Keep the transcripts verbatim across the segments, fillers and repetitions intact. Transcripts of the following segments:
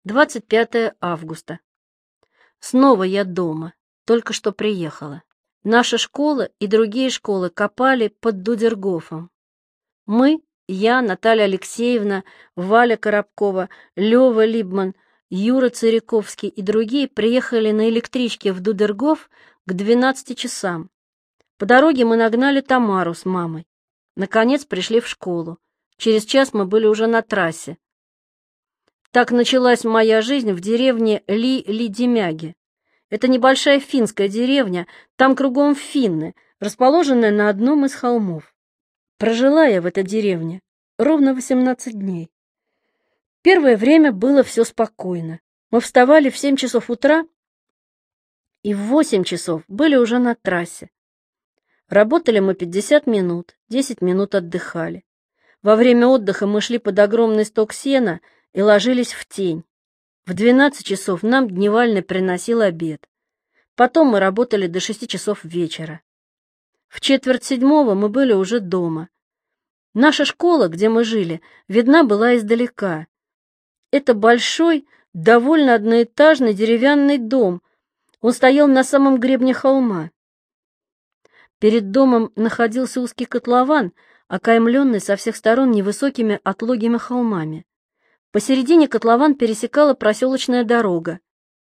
двадцать пятое августа. Снова я дома, только что приехала. Наша школа и другие школы копали под Дудергофом. Мы, я, Наталья Алексеевна, Валя Коробкова, Лёва Либман, Юра Циряковский и другие приехали на электричке в Дудергоф к двенадцати часам. По дороге мы нагнали Тамару с мамой. Наконец пришли в школу. Через час мы были уже на трассе. Так началась моя жизнь в деревне Ли-Лидимяги. Это небольшая финская деревня, там кругом финны, расположенная на одном из холмов. Прожила я в этой деревне ровно восемнадцать дней. Первое время было все спокойно. Мы вставали в семь часов утра и в восемь часов были уже на трассе. Работали мы пятьдесят минут, десять минут отдыхали. Во время отдыха мы шли под огромный сток сена и ложились в тень. В двенадцать часов нам дневальный приносил обед. Потом мы работали до шести часов вечера. В четверть седьмого мы были уже дома. Наша школа, где мы жили, видна была издалека. Это большой, довольно одноэтажный деревянный дом. Он стоял на самом гребне холма. Перед домом находился узкий котлован, окаймленный со всех сторон невысокими отлогими холмами. Посередине котлован пересекала проселочная дорога.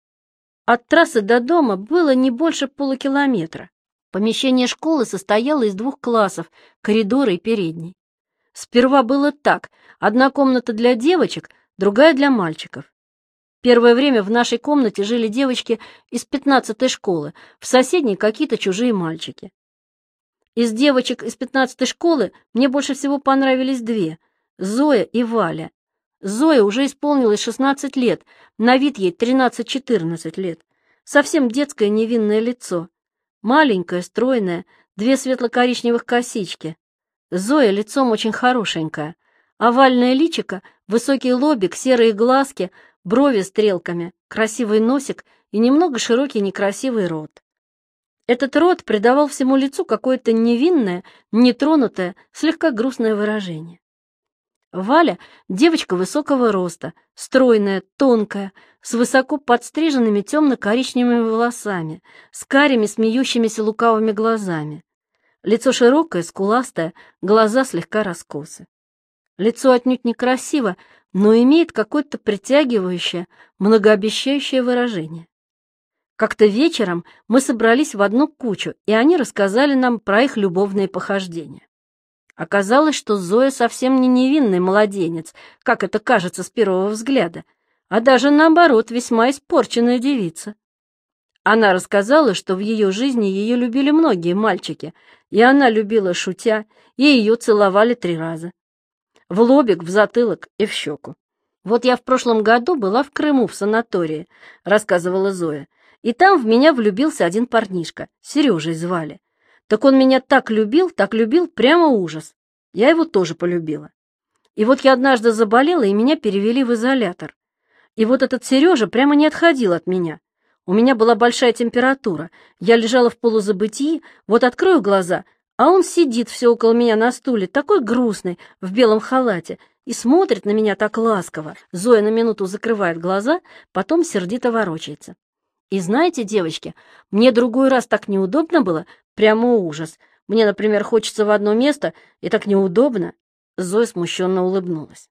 От трассы до дома было не больше полукилометра. Помещение школы состояло из двух классов, коридора и передней. Сперва было так: одна комната для девочек, другая для мальчиков. Первое время в нашей комнате жили девочки из пятнадцатой школы, в соседней какие-то чужие мальчики. Из девочек из пятнадцатой школы мне больше всего понравились две — Зоя и Валя. Зоя уже исполнилось шестнадцать лет, на вид ей тринадцать-четырнадцать лет. Совсем детское невинное лицо. Маленькое, стройное, две светло-коричневых косички. Зоя лицом очень хорошенькая. Овальное личико, высокий лобик, серые глазки, брови стрелками, красивый носик и немного широкий некрасивый рот. Этот рот придавал всему лицу какое-то невинное, нетронутое, слегка грустное выражение. Валя — девочка высокого роста, стройная, тонкая, с высоко подстриженными темно-коричневыми волосами, с карими смеющимися лукавыми глазами. Лицо широкое, скуластое, глаза слегка раскосы. Лицо отнюдь некрасиво, но имеет какое-то притягивающее, многообещающее выражение. Как-то вечером мы собрались в одну кучу, и они рассказали нам про их любовные похождения. Оказалось, что Зоя совсем не невинный младенец, как это кажется с первого взгляда, а даже, наоборот, весьма испорченная девица. Она рассказала, что в ее жизни ее любили многие мальчики, и она любила шутя, и ее целовали три раза. В лобик, в затылок и в щеку. «Вот я в прошлом году была в Крыму в санатории», — рассказывала Зоя, «и там в меня влюбился один парнишка, Сережей звали. Так он меня так любил, так любил, прямо ужас. Я его тоже полюбила. И вот я однажды заболела, и меня перевели в изолятор. И вот этот Сережа прямо не отходил от меня. У меня была большая температура, я лежала в полузабытии, вот открою глаза, а он сидит все около меня на стуле, такой грустный, в белом халате, и смотрит на меня так ласково». Зоя на минуту закрывает глаза, потом сердито ворочается. «И знаете, девочки, мне другой раз так неудобно было, прямо ужас. Мне, например, хочется в одно место, и так неудобно». Зоя смущенно улыбнулась.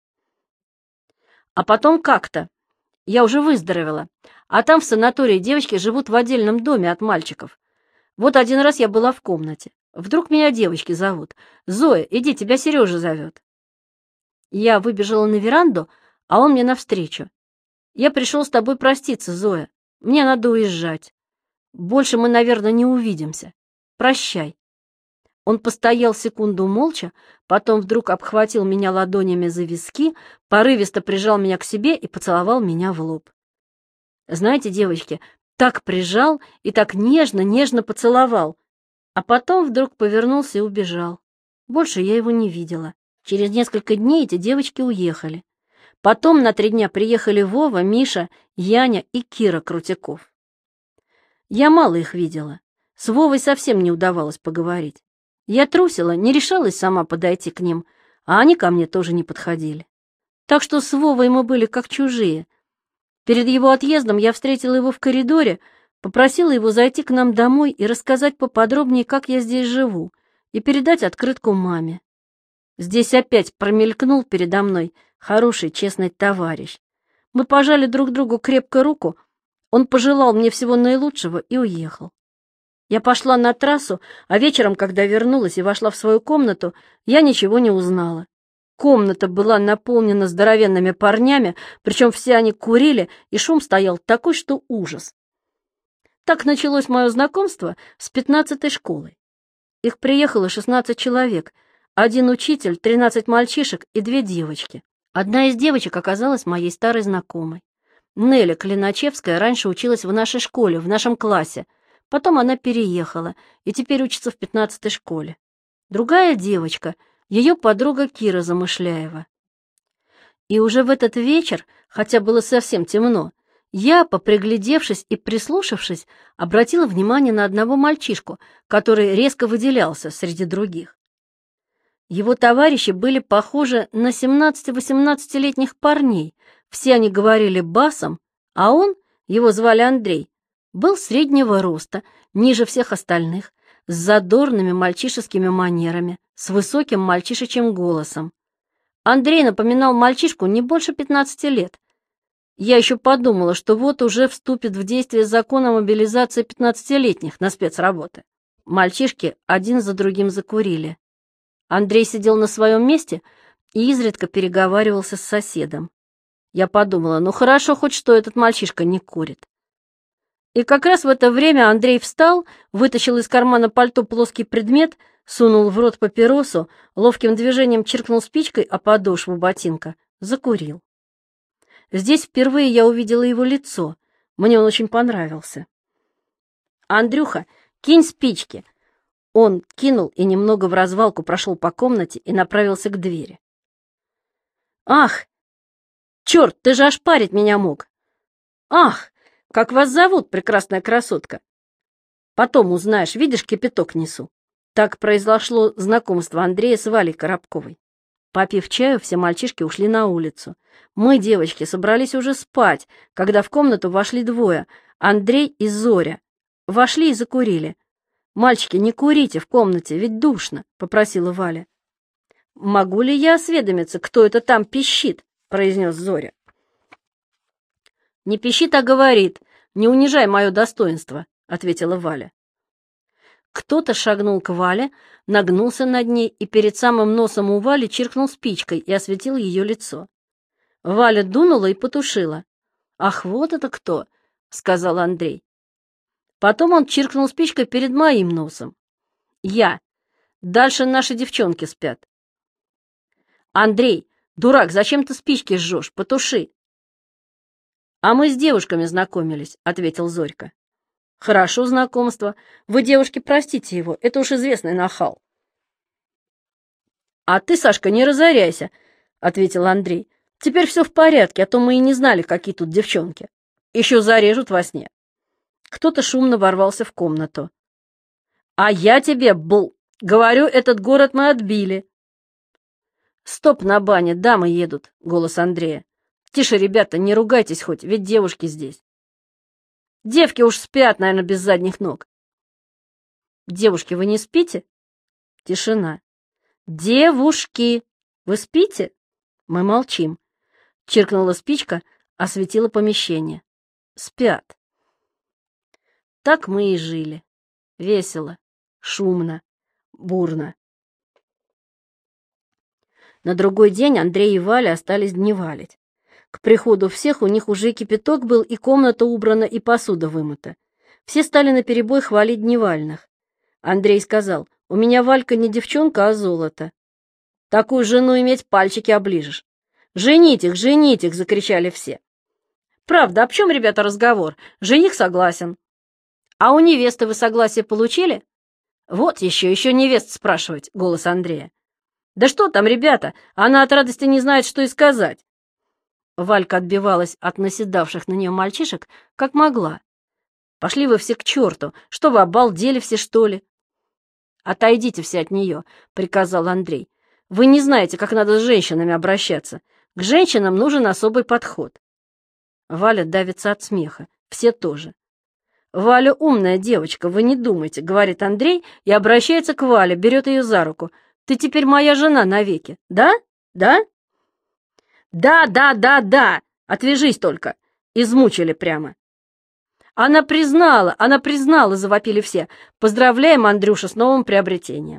«А потом как-то. Я уже выздоровела, а там в санатории девочки живут в отдельном доме от мальчиков. Вот один раз я была в комнате. Вдруг меня девочки зовут. Зоя, иди, тебя Сережа зовет». Я выбежала на веранду, а он мне навстречу. «Я пришел с тобой проститься, Зоя. Мне надо уезжать. Больше мы, наверное, не увидимся. Прощай». Он постоял секунду молча, потом вдруг обхватил меня ладонями за виски, порывисто прижал меня к себе и поцеловал меня в лоб. Знаете, девочки, так прижал и так нежно-нежно поцеловал, а потом вдруг повернулся и убежал. Больше я его не видела. Через несколько дней эти девочки уехали. Потом на три дня приехали Вова, Миша, Яня и Кира Крутяков. Я мало их видела. С Вовой совсем не удавалось поговорить. Я трусила, не решалась сама подойти к ним, а они ко мне тоже не подходили. Так что с Вовой мы были как чужие. Перед его отъездом я встретила его в коридоре, попросила его зайти к нам домой и рассказать поподробнее, как я здесь живу, и передать открытку маме. Здесь опять промелькнул передо мной хороший, честный товарищ. Мы пожали друг другу крепко руку, он пожелал мне всего наилучшего и уехал. Я пошла на трассу, а вечером, когда вернулась и вошла в свою комнату, я ничего не узнала. Комната была наполнена здоровенными парнями, причем все они курили, и шум стоял такой, что ужас. Так началось мое знакомство с пятнадцатой школой. Их приехало шестнадцать человек, один учитель, тринадцать мальчишек и две девочки. Одна из девочек оказалась моей старой знакомой. Неля Клиначевская раньше училась в нашей школе, в нашем классе. Потом она переехала и теперь учится в пятнадцатой школе. Другая девочка — ее подруга Кира Замышляева. И уже в этот вечер, хотя было совсем темно, я, поприглядевшись и прислушавшись, обратила внимание на одного мальчишку, который резко выделялся среди других. Его товарищи были похожи на семнадцати-восемнадцатилетних парней, все они говорили басом, а он, его звали Андрей, был среднего роста, ниже всех остальных, с задорными мальчишескими манерами, с высоким мальчишечьим голосом. Андрей напоминал мальчишку не больше пятнадцати лет. Я еще подумала, что вот уже вступит в действие закон о мобилизации пятнадцатилетних на спецработы. Мальчишки один за другим закурили. Андрей сидел на своем месте и изредка переговаривался с соседом. Я подумала, ну хорошо хоть что этот мальчишка не курит. И как раз в это время Андрей встал, вытащил из кармана пальто плоский предмет, сунул в рот папиросу, ловким движением чиркнул спичкой о подошву ботинка, закурил. Здесь впервые я увидела его лицо. Мне он очень понравился. «Андрюха, кинь спички!» Он кинул и немного вразвалку прошел по комнате и направился к двери. «Ах! Черт, ты же ошпарить меня мог! Ах! Как вас зовут, прекрасная красотка? Потом узнаешь, видишь, кипяток несу». Так произошло знакомство Андрея с Валей Коробковой. Попив чаю, все мальчишки ушли на улицу. Мы, девочки, собрались уже спать, когда в комнату вошли двое — Андрей и Зоря. Вошли и закурили. «Мальчики, не курите в комнате, ведь душно», — попросила Валя. «Могу ли я осведомиться, кто это там пищит?» — произнес Зоря. «Не пищит, а говорит. Не унижай мое достоинство», — ответила Валя. Кто-то шагнул к Вале, нагнулся над ней и перед самым носом у Вали чиркнул спичкой и осветил ее лицо. Валя дунула и потушила. «Ах, вот это кто!» — сказал Андрей. Потом он чиркнул спичкой перед моим носом. «Я. Дальше наши девчонки спят». «Андрей, дурак, зачем ты спички жжешь? Потуши». «А мы с девушками знакомились», — ответил Зорька. «Хорошо знакомство. Вы, девушки, простите его, это уж известный нахал». «А ты, Сашка, не разоряйся», — ответил Андрей. «Теперь все в порядке, а то мы и не знали, какие тут девчонки. Еще зарежут во сне». Кто-то шумно ворвался в комнату. «А я тебе, бл, говорю, этот город мы отбили». «Стоп на бане, дамы едут», — голос Андрея. «Тише, ребята, не ругайтесь хоть, ведь девушки здесь». «Девки уж спят, наверное, без задних ног». «Девушки, вы не спите?» Тишина. «Девушки, вы спите?» Мы молчим. Чиркнула спичка, осветила помещение. Спят. Так мы и жили. Весело, шумно, бурно. На другой день Андрей и Валя остались дневалить. К приходу всех у них уже кипяток был, и комната убрана, и посуда вымыта. Все стали наперебой хвалить дневальных. Андрей сказал: «У меня Валька не девчонка, а золото. Такую жену иметь, пальчики оближешь». «Женить их, женить их!» — закричали все. «Правда, об чем, ребята, разговор? Жених согласен». «А у невесты вы согласие получили?» «Вот еще, еще невест спрашивать», — голос Андрея. «Да что там, ребята, она от радости не знает, что и сказать». Валька отбивалась от наседавших на нее мальчишек, как могла. «Пошли вы все к черту! Что вы, обалдели все, что ли?» «Отойдите все от нее», — приказал Андрей. «Вы не знаете, как надо с женщинами обращаться. К женщинам нужен особый подход». Валя давится от смеха. Все тоже. «Валя умная девочка, вы не думайте», — говорит Андрей и обращается к Вале, берет ее за руку. «Ты теперь моя жена навеки, да? Да?» «Да, да, да, да! Отвяжись только!» Измучили прямо. «Она признала, она признала!» — завопили все. «Поздравляем, Андрюша, с новым приобретением!»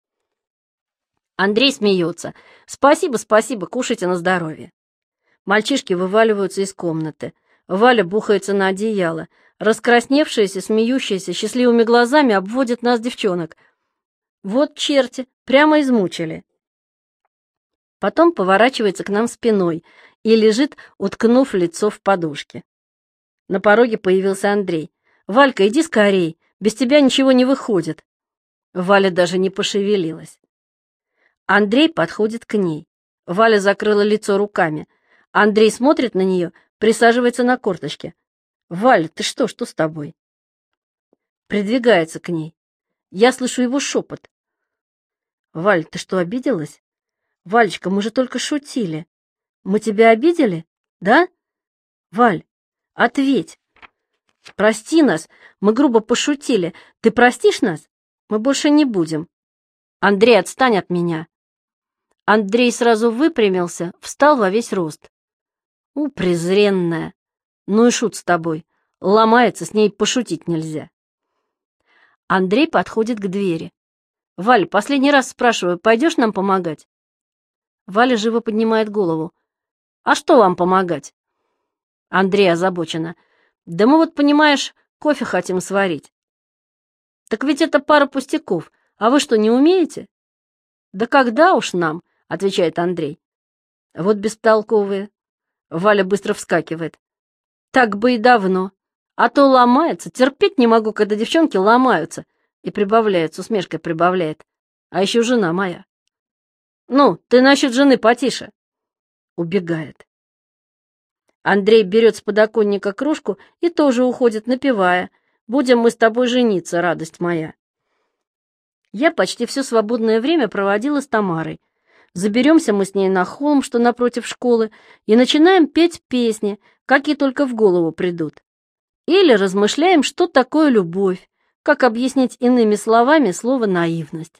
Андрей смеется. «Спасибо, спасибо, кушайте на здоровье!» Мальчишки вываливаются из комнаты. Валя бухается на одеяло. Раскрасневшаяся, смеющаяся, счастливыми глазами обводит нас, девчонок. Вот черти, прямо измучили. Потом поворачивается к нам спиной и лежит, уткнув лицо в подушке. На пороге появился Андрей. «Валька, иди скорей, без тебя ничего не выходит». Валя даже не пошевелилась. Андрей подходит к ней. Валя закрыла лицо руками. Андрей смотрит на нее, присаживается на корточке. «Валя, ты что, что с тобой?» Придвигается к ней. Я слышу его шепот. «Валь, ты что, обиделась? Валечка, мы же только шутили. Мы тебя обидели? Да? Валь, ответь. Прости нас, мы грубо пошутили. Ты простишь нас? Мы больше не будем. Андрей, отстань от меня». Андрей сразу выпрямился, встал во весь рост. «У, презренная! Ну и шут с тобой. Ломается, с ней пошутить нельзя». Андрей подходит к двери. «Валь, последний раз спрашиваю, пойдешь нам помогать?» Валя живо поднимает голову. «А что вам помогать?» Андрей озабоченно. «Да мы вот, понимаешь, кофе хотим сварить». «Так ведь это пара пустяков. А вы что, не умеете?» «Да когда уж нам?» — отвечает Андрей. «Вот бестолковые». Валя быстро вскакивает. «Так бы и давно. А то ломается. Терпеть не могу, когда девчонки ломаются». И прибавляет, с усмешкой прибавляет. «А еще жена моя». «Ну, ты насчет жены потише». Убегает. Андрей берет с подоконника кружку и тоже уходит, напевая: «Будем мы с тобой жениться, радость моя». Я почти все свободное время проводила с Тамарой. Заберемся мы с ней на холм, что напротив школы, и начинаем петь песни, какие только в голову придут. Или размышляем, что такое любовь, как объяснить иными словами слово «наивность».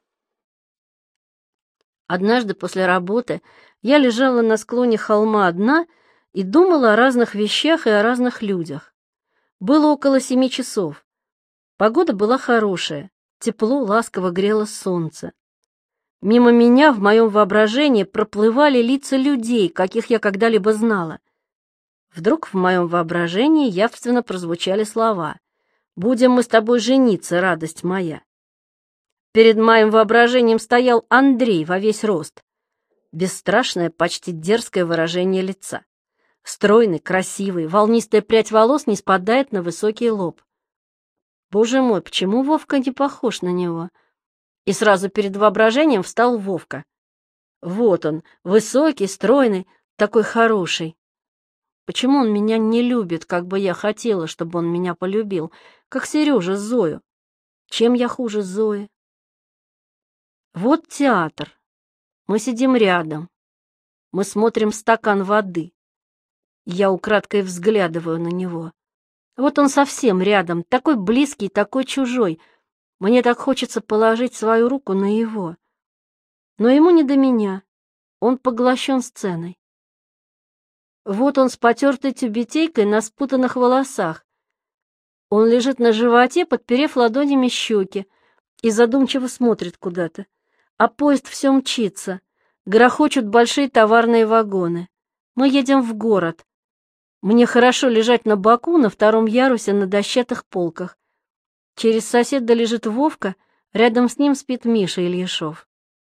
Однажды после работы я лежала на склоне холма одна и думала о разных вещах и о разных людях. Было около семи часов. Погода была хорошая, тепло, ласково грело солнце. Мимо меня в моем воображении проплывали лица людей, каких я когда-либо знала. Вдруг в моем воображении явственно прозвучали слова: «Будем мы с тобой жениться, радость моя». Перед моим воображением стоял Андрей во весь рост. Бесстрашное, почти дерзкое выражение лица. Стройный, красивый, волнистая прядь волос не спадает на высокий лоб. Боже мой, почему Вовка не похож на него? И сразу перед воображением встал Вовка. Вот он, высокий, стройный, такой хороший. Почему он меня не любит, как бы я хотела, чтобы он меня полюбил, как Сережа Зою? Чем я хуже Зои? Вот театр. Мы сидим рядом. Мы смотрим стакан воды. Я украдкой взглядываю на него. Вот он совсем рядом, такой близкий, такой чужой. Мне так хочется положить свою руку на его. Но ему не до меня. Он поглощен сценой. Вот он с потертой тюбетейкой на спутанных волосах. Он лежит на животе, подперев ладонями щеки, и задумчиво смотрит куда-то. А поезд все мчится. Грохочут большие товарные вагоны. Мы едем в город. Мне хорошо лежать на боку на втором ярусе на дощатых полках. Через соседа лежит Вовка, рядом с ним спит Миша Ильяшов.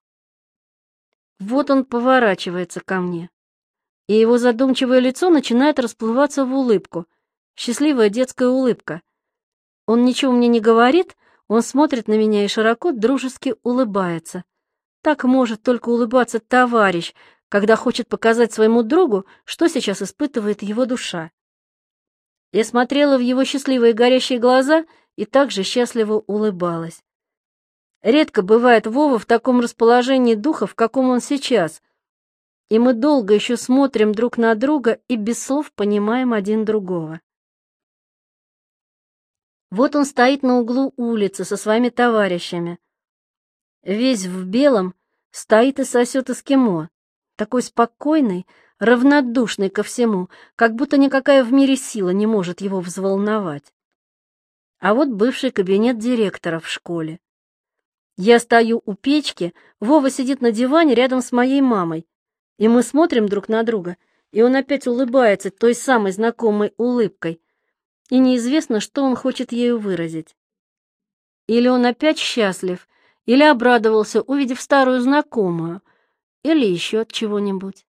Вот он поворачивается ко мне, и его задумчивое лицо начинает расплываться в улыбку, счастливая детская улыбка. Он ничего мне не говорит, он смотрит на меня и широко дружески улыбается. Так может только улыбаться товарищ, когда хочет показать своему другу, что сейчас испытывает его душа. Я смотрела в его счастливые горящие глаза и также счастливо улыбалась. Редко бывает Вова в таком расположении духа, в каком он сейчас. и мы долго еще смотрим друг на друга и без слов понимаем один другого. Вот он стоит на углу улицы со своими товарищами. Весь в белом, стоит и сосет эскимо, такой спокойный, равнодушный ко всему, как будто никакая в мире сила не может его взволновать. А вот бывший кабинет директора в школе. Я стою у печки, Вова сидит на диване рядом с моей мамой, и мы смотрим друг на друга, и он опять улыбается той самой знакомой улыбкой, и неизвестно, что он хочет ею выразить. Или он опять счастлив, или обрадовался, увидев старую знакомую, или еще от чего-нибудь.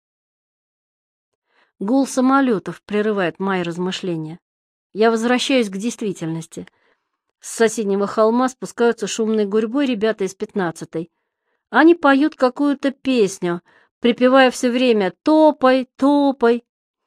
Гул самолетов прерывает мои размышления. Я возвращаюсь к действительности. С соседнего холма спускаются шумной гурьбой ребята из пятнадцатой. Они поют какую-то песню, припевая все время «топай, топай».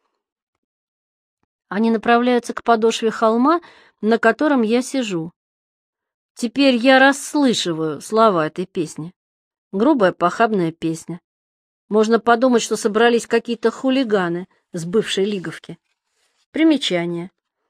Они направляются к подошве холма, на котором я сижу. Теперь я расслышиваю слова этой песни. Грубая похабная песня. Можно подумать, что собрались какие-то хулиганы с бывшей Лиговки. Примечание.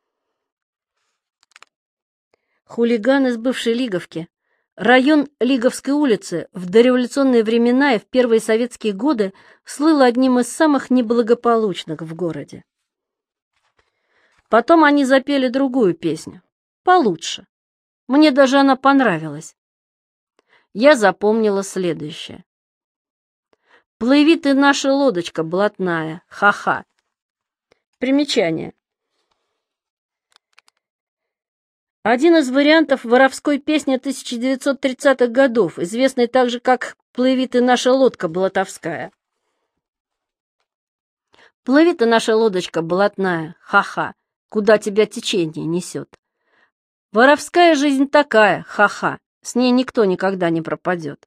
Хулиганы с бывшей Лиговки. Район Лиговской улицы в дореволюционные времена и в первые советские годы слыл одним из самых неблагополучных в городе. Потом они запели другую песню, получше. Мне даже она понравилась. Я запомнила следующее. «Плыви ты, наша лодочка блатная, ха-ха». Примечание. Один из вариантов воровской песни тысяча девятьсот тридцатых годов, известный также как «Плыви ты, наша лодка блатовская». «Плыви ты, наша лодочка блатная, ха-ха, куда тебя течение несет. Воровская жизнь такая, ха-ха, с ней никто никогда не пропадет.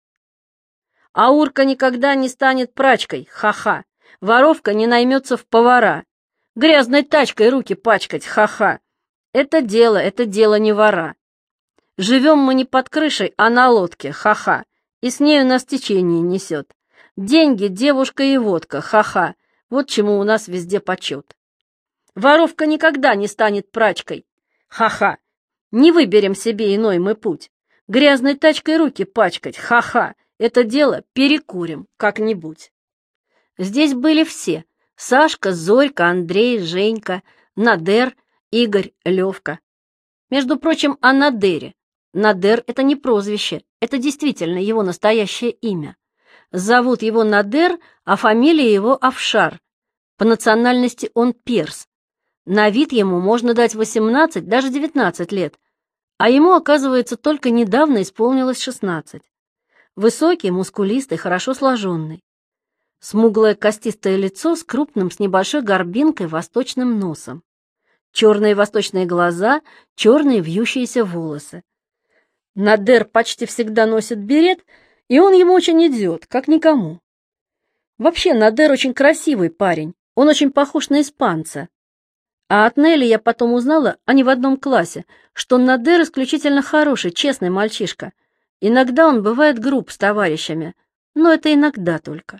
А урка никогда не станет прачкой, ха-ха, воровка не наймется в повара, грязной тачкой руки пачкать, ха-ха. Это дело, это дело не вора. Живем мы не под крышей, а на лодке, ха-ха, и с нею нас течение несет. Деньги, девушка и водка, ха-ха, вот чему у нас везде почет. Воровка никогда не станет прачкой, ха-ха, не выберем себе иной мы путь. Грязной тачкой руки пачкать, ха-ха, это дело перекурим как-нибудь. Здесь были все: Сашка, Зорька, Андрей, Женька, Надер, Игорь, Левка. Между прочим, о Надере. Надер — это не прозвище, это действительно его настоящее имя. Зовут его Надер, а фамилия его Афшар. По национальности он перс. На вид ему можно дать восемнадцать, даже девятнадцать лет, а ему, оказывается, только недавно исполнилось шестнадцать. Высокий, мускулистый, хорошо сложенный. Смуглое костистое лицо с крупным, с небольшой горбинкой, восточным носом. Черные восточные глаза, черные вьющиеся волосы. Надер почти всегда носит берет, и он ему очень идет, как никому. Вообще, Надер очень красивый парень, он очень похож на испанца. А от Нелли я потом узнала, они в одном классе, что Надер исключительно хороший, честный мальчишка. Иногда он бывает груб с товарищами, но это иногда только.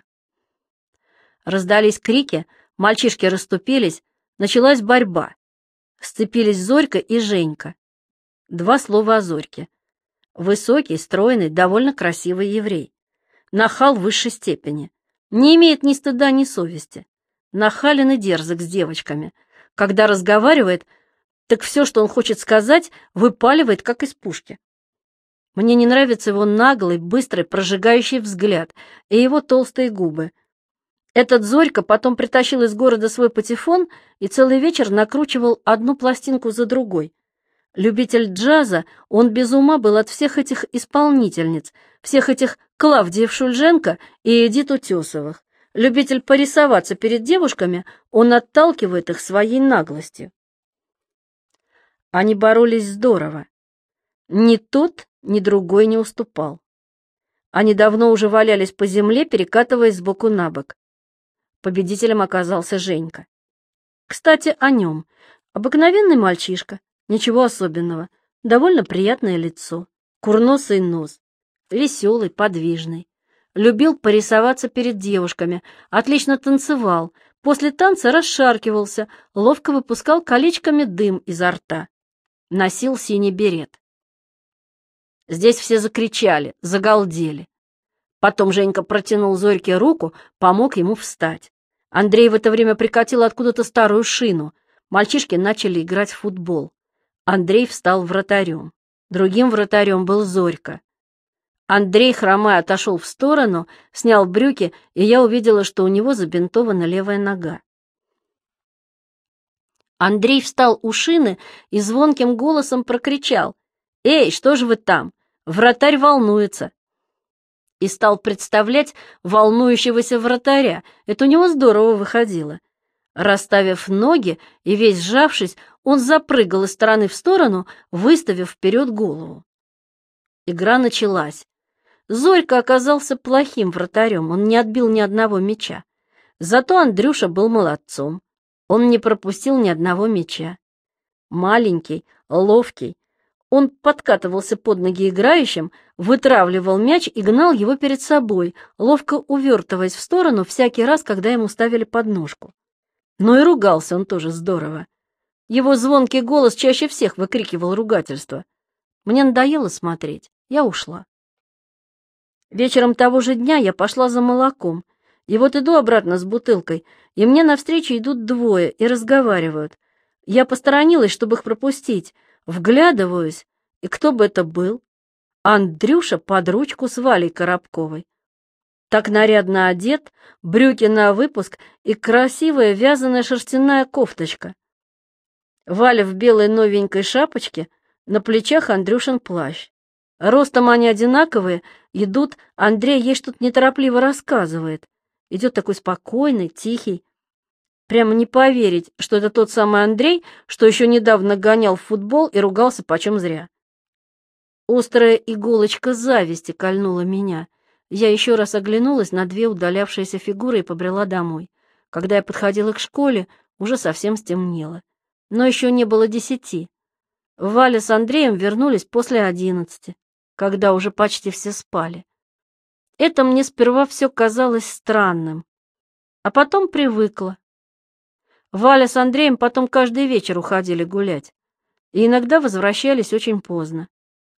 Раздались крики, мальчишки расступились, началась борьба. Сцепились Зорька и Женька. Два слова о Зорьке. Высокий, стройный, довольно красивый еврей. Нахал в высшей степени. Не имеет ни стыда, ни совести. Нахален и дерзок с девочками. Когда разговаривает, так все, что он хочет сказать, выпаливает, как из пушки. Мне не нравится его наглый, быстрый, прожигающий взгляд и его толстые губы. Этот Зорька потом притащил из города свой патефон и целый вечер накручивал одну пластинку за другой. Любитель джаза, он без ума был от всех этих исполнительниц, всех этих Клавдиев Шульженко и Эдит Утесовых. Любитель порисоваться перед девушками, он отталкивает их своей наглостью. Они боролись здорово. Ни тот, ни другой не уступал. Они давно уже валялись по земле, перекатываясь сбоку на бок. Победителем оказался Женька. Кстати, о нем. Обыкновенный мальчишка, ничего особенного, довольно приятное лицо, курносый нос, веселый, подвижный. Любил порисоваться перед девушками, отлично танцевал, после танца расшаркивался, ловко выпускал колечками дым изо рта. Носил синий берет. Здесь все закричали, загалдели. Потом Женька протянул Зорьке руку, помог ему встать. Андрей в это время прикатил откуда-то старую шину. Мальчишки начали играть в футбол. Андрей встал вратарем. Другим вратарем был Зорька. Андрей, хромая, отошел в сторону, снял брюки, и я увидела, что у него забинтована левая нога. Андрей встал у шины и звонким голосом прокричал: «Эй, что же вы там? Вратарь волнуется!» И стал представлять волнующегося вратаря. Это у него здорово выходило. Расставив ноги и весь сжавшись, он запрыгал из стороны в сторону, выставив вперед голову. Игра началась. Зорька оказался плохим вратарем, он не отбил ни одного мяча. Зато Андрюша был молодцом. Он не пропустил ни одного мяча. Маленький, ловкий, он подкатывался под ноги играющим, вытравливал мяч и гнал его перед собой, ловко увертываясь в сторону всякий раз, когда ему ставили подножку. Но и ругался он тоже здорово. Его звонкий голос чаще всех выкрикивал ругательство. Мне надоело смотреть, я ушла. Вечером того же дня я пошла за молоком, и вот иду обратно с бутылкой, и мне навстречу идут двое и разговаривают. Я посторонилась, чтобы их пропустить, вглядываюсь, и кто бы это был? Андрюша под ручку с Валей Коробковой. Так нарядно одет, брюки на выпуск и красивая вязаная шерстяная кофточка. Валя в белой новенькой шапочке, на плечах Андрюшин плащ. Ростом они одинаковые, идут, Андрей ей что-то неторопливо рассказывает. Идет такой спокойный, тихий. Прямо не поверить, что это тот самый Андрей, что еще недавно гонял в футбол и ругался почем зря. Острая иголочка зависти кольнула меня. Я еще раз оглянулась на две удалявшиеся фигуры и побрела домой. Когда я подходила к школе, уже совсем стемнело. Но еще не было десяти. Валя с Андреем вернулись после одиннадцати, когда уже почти все спали. Это мне сперва все казалось странным, а потом привыкла. Валя с Андреем потом каждый вечер уходили гулять, и иногда возвращались очень поздно.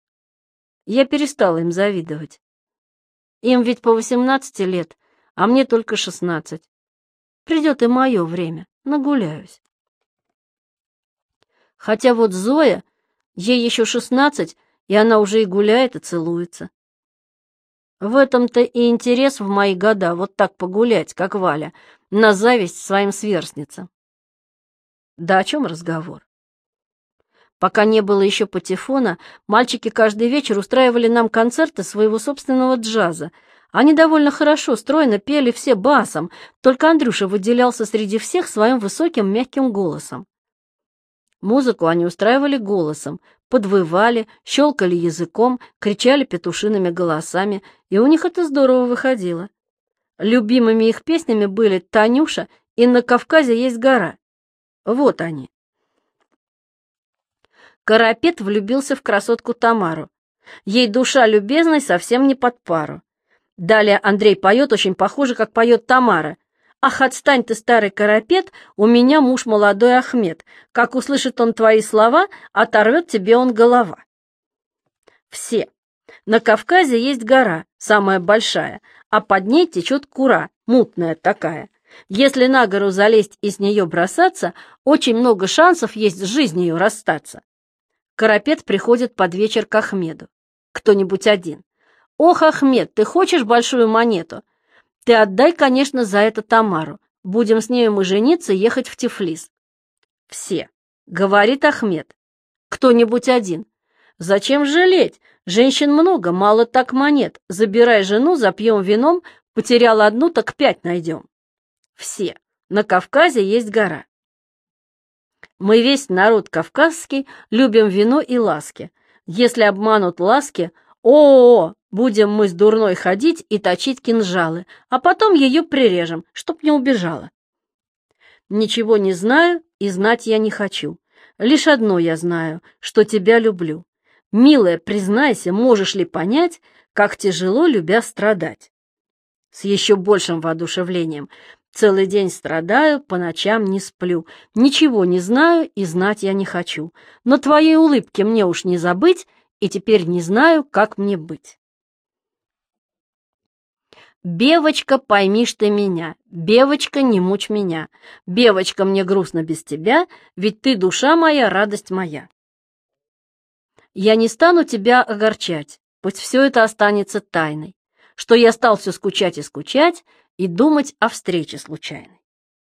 Я перестала им завидовать. Им ведь по восемнадцати лет, а мне только шестнадцать. Придет и мое время, нагуляюсь. Хотя вот Зоя, ей еще шестнадцать, и она уже и гуляет, и целуется. В этом-то и интерес в мои года, вот так погулять, как Валя, на зависть своим сверстницам. Да о чем разговор? Пока не было еще патефона, мальчики каждый вечер устраивали нам концерты своего собственного джаза. Они довольно хорошо, стройно пели все басом, только Андрюша выделялся среди всех своим высоким мягким голосом. Музыку они устраивали голосом, подвывали, щелкали языком, кричали петушиными голосами, и у них это здорово выходило. Любимыми их песнями были «Танюша» и «На Кавказе есть гора». Вот они. Карапет влюбился в красотку Тамару. Ей душа любезной совсем не под пару. Далее Андрей поет очень похоже, как поет Тамара. «Ах, отстань ты, старый Карапет, у меня муж молодой Ахмед. Как услышит он твои слова, оторвет тебе он голова». Все. На Кавказе есть гора, самая большая, а под ней течет Кура, мутная такая. Если на гору залезть и с нее бросаться, очень много шансов есть с жизнью расстаться. Карапет приходит под вечер к Ахмеду. Кто-нибудь один. «Ох, Ахмед, ты хочешь большую монету? Ты отдай, конечно, за это Тамару. Будем с нею мы жениться и ехать в Тифлис». Все. Говорит Ахмед. Кто-нибудь один. «Зачем жалеть? Женщин много, мало так монет. Забирай жену, запьем вином, потерял одну, так пять найдем». Все. На Кавказе есть гора. Мы весь народ кавказский, любим вино и ласки. Если обманут ласки, о-о-о, будем мы с дурной ходить и точить кинжалы, а потом ее прирежем, чтоб не убежала. Ничего не знаю и знать я не хочу. Лишь одно я знаю, что тебя люблю. Милая, признайся, можешь ли понять, как тяжело любя страдать? С еще большим воодушевлением. Целый день страдаю, по ночам не сплю. Ничего не знаю и знать я не хочу. Но твоей улыбки мне уж не забыть, и теперь не знаю, как мне быть. Бевочка, поймишь ты меня, Бевочка, не мучь меня. Бевочка, мне грустно без тебя, ведь ты душа моя, радость моя. Я не стану тебя огорчать, пусть все это останется тайной, что я стал все скучать и скучать и думать о встрече случайной.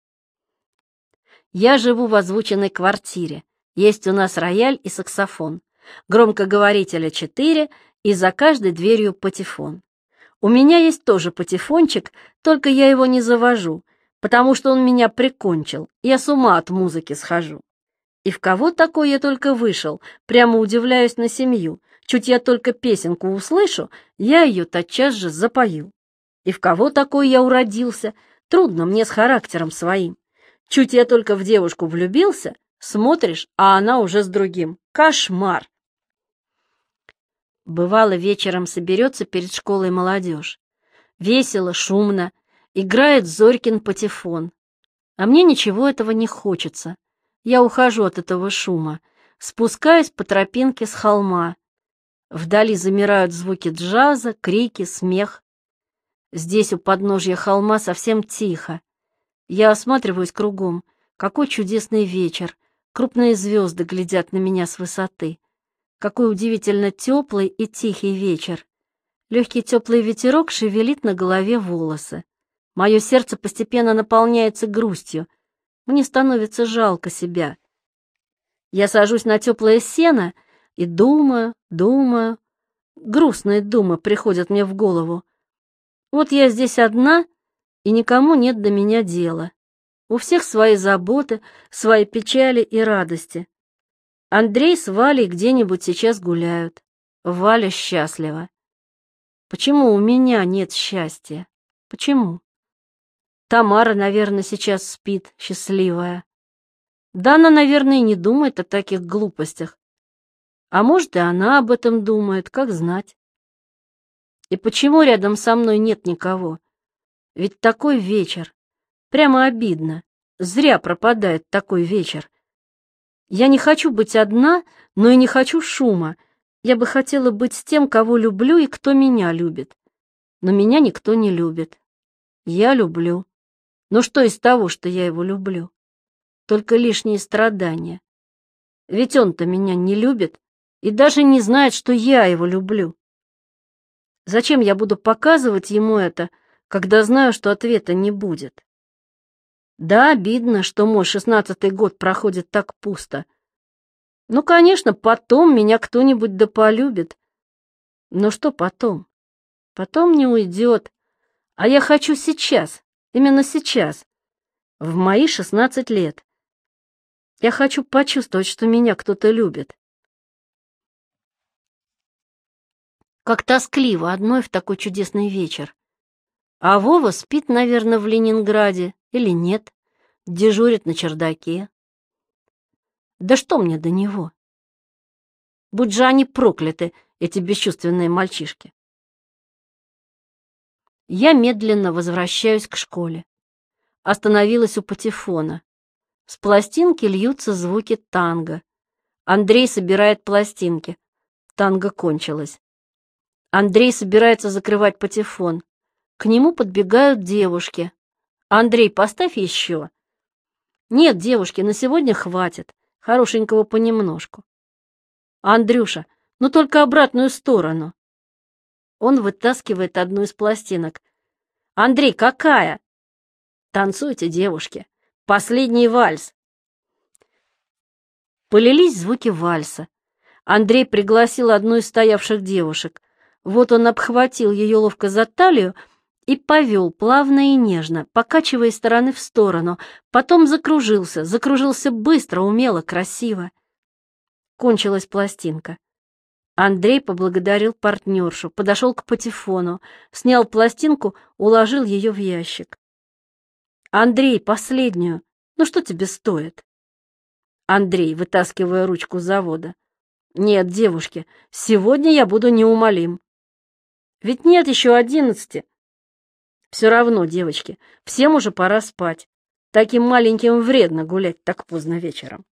Я живу в озвученной квартире, есть у нас рояль и саксофон, громкоговорителя четыре и за каждой дверью патефон. У меня есть тоже патефончик, только я его не завожу, потому что он меня прикончил, я с ума от музыки схожу. И в кого такой я только вышел, прямо удивляюсь на семью. Чуть я только песенку услышу, я ее тотчас же запою. И в кого такой я уродился, трудно мне с характером своим. Чуть я только в девушку влюбился, смотришь, а она уже с другим. Кошмар! Бывало, вечером соберется перед школой молодежь. Весело, шумно, играет Зорькин патефон. А мне ничего этого не хочется. Я ухожу от этого шума, спускаюсь по тропинке с холма. Вдали замирают звуки джаза, крики, смех. Здесь у подножья холма совсем тихо. Я осматриваюсь кругом. Какой чудесный вечер. Крупные звезды глядят на меня с высоты. Какой удивительно теплый и тихий вечер. Легкий теплый ветерок шевелит на голове волосы. Мое сердце постепенно наполняется грустью. Мне становится жалко себя. Я сажусь на теплое сено и думаю, думаю. Грустные думы приходят мне в голову. Вот я здесь одна, и никому нет до меня дела. У всех свои заботы, свои печали и радости. Андрей с Валей где-нибудь сейчас гуляют. Валя счастлива. Почему у меня нет счастья? Почему? Тамара, наверное, сейчас спит, счастливая. Да она, наверное, и не думает о таких глупостях. А может, и она об этом думает, как знать. И почему рядом со мной нет никого? Ведь такой вечер. Прямо обидно. Зря пропадает такой вечер. Я не хочу быть одна, но и не хочу шума. Я бы хотела быть с тем, кого люблю и кто меня любит. Но меня никто не любит. Я люблю. Но что из того, что я его люблю? Только лишние страдания. Ведь он-то меня не любит и даже не знает, что я его люблю. Зачем я буду показывать ему это, когда знаю, что ответа не будет? Да, обидно, что мой шестнадцатый год проходит так пусто. Ну, конечно, потом меня кто-нибудь да полюбит. Но что потом? Потом не уйдет. А я хочу сейчас. Именно сейчас, в мои шестнадцать лет. Я хочу почувствовать, что меня кто-то любит. Как тоскливо одной в такой чудесный вечер. А Вова спит, наверное, в Ленинграде, или нет, дежурит на чердаке. Да что мне до него? Будь же они прокляты, эти бесчувственные мальчишки. Я медленно возвращаюсь к школе. Остановилась у патефона. С пластинки льются звуки танго. Андрей собирает пластинки. Танго кончилось. Андрей собирается закрывать патефон. К нему подбегают девушки. «Андрей, поставь еще». «Нет, девушки, на сегодня хватит. Хорошенького понемножку». «Андрюша, ну только обратную сторону». Он вытаскивает одну из пластинок. «Андрей, какая?» «Танцуйте, девушки. Последний вальс». Полились звуки вальса. Андрей пригласил одну из стоявших девушек. Вот он обхватил ее ловко за талию и повел плавно и нежно, покачивая из стороны в сторону. Потом закружился, закружился быстро, умело, красиво. Кончилась пластинка. Андрей поблагодарил партнершу, подошел к патефону, снял пластинку, уложил ее в ящик. «Андрей, последнюю. Ну что тебе стоит?» Андрей, вытаскивая ручку завода. «Нет, девушки, сегодня я буду неумолим. Ведь нет еще одиннадцати. Все равно, девочки, всем уже пора спать. Таким маленьким вредно гулять так поздно вечером.